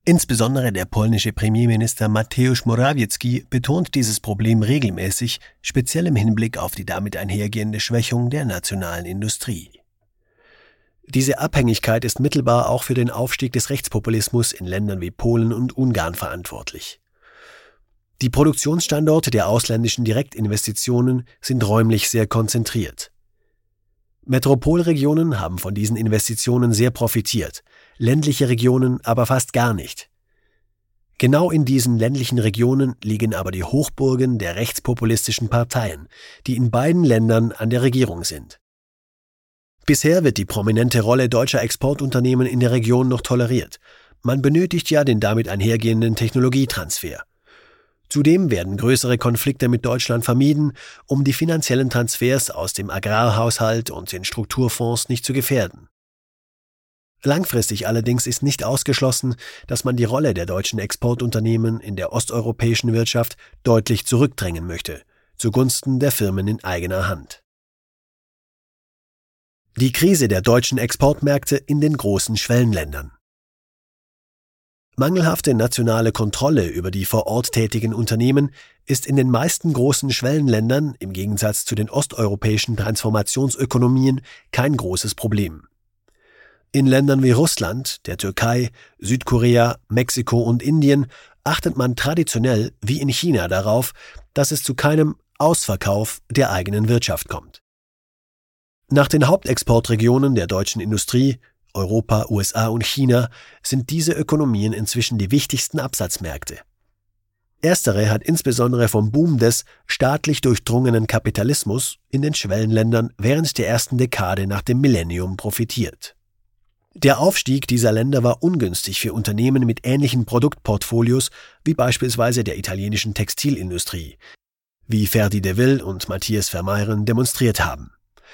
Insbesondere der polnische Premierminister Mateusz Morawiecki betont dieses Problem regelmäßig, speziell im Hinblick auf die damit einhergehende Schwächung der nationalen Industrie. Diese Abhängigkeit ist mittelbar auch für den Aufstieg des Rechtspopulismus in Ländern wie Polen und Ungarn verantwortlich. Die Produktionsstandorte der ausländischen Direktinvestitionen sind räumlich sehr konzentriert. Metropolregionen haben von diesen Investitionen sehr profitiert, ländliche Regionen aber fast gar nicht. Genau in diesen ländlichen Regionen liegen aber die Hochburgen der rechtspopulistischen Parteien, die in beiden Ländern an der Regierung sind. Bisher wird die prominente Rolle deutscher Exportunternehmen in der Region noch toleriert. Man benötigt ja den damit einhergehenden Technologietransfer. Zudem werden größere Konflikte mit Deutschland vermieden, um die finanziellen Transfers aus dem Agrarhaushalt und den Strukturfonds nicht zu gefährden. Langfristig allerdings ist nicht ausgeschlossen, dass man die Rolle der deutschen Exportunternehmen in der osteuropäischen Wirtschaft deutlich zurückdrängen möchte, zugunsten der Firmen in eigener Hand. Die Krise der deutschen Exportmärkte in den großen Schwellenländern. Mangelhafte nationale Kontrolle über die vor Ort tätigen Unternehmen ist in den meisten großen Schwellenländern im Gegensatz zu den osteuropäischen Transformationsökonomien kein großes Problem. In Ländern wie Russland, der Türkei, Südkorea, Mexiko und Indien achtet man traditionell wie in China darauf, dass es zu keinem Ausverkauf der eigenen Wirtschaft kommt. Nach den Hauptexportregionen der deutschen Industrie, Europa, USA und China, sind diese Ökonomien inzwischen die wichtigsten Absatzmärkte. Erstere hat insbesondere vom Boom des staatlich durchdrungenen Kapitalismus in den Schwellenländern während der ersten Dekade nach dem Millennium profitiert. Der Aufstieg dieser Länder war ungünstig für Unternehmen mit ähnlichen Produktportfolios wie beispielsweise der italienischen Textilindustrie, wie Ferdi de Vil und Matthias Vermeeren demonstriert haben.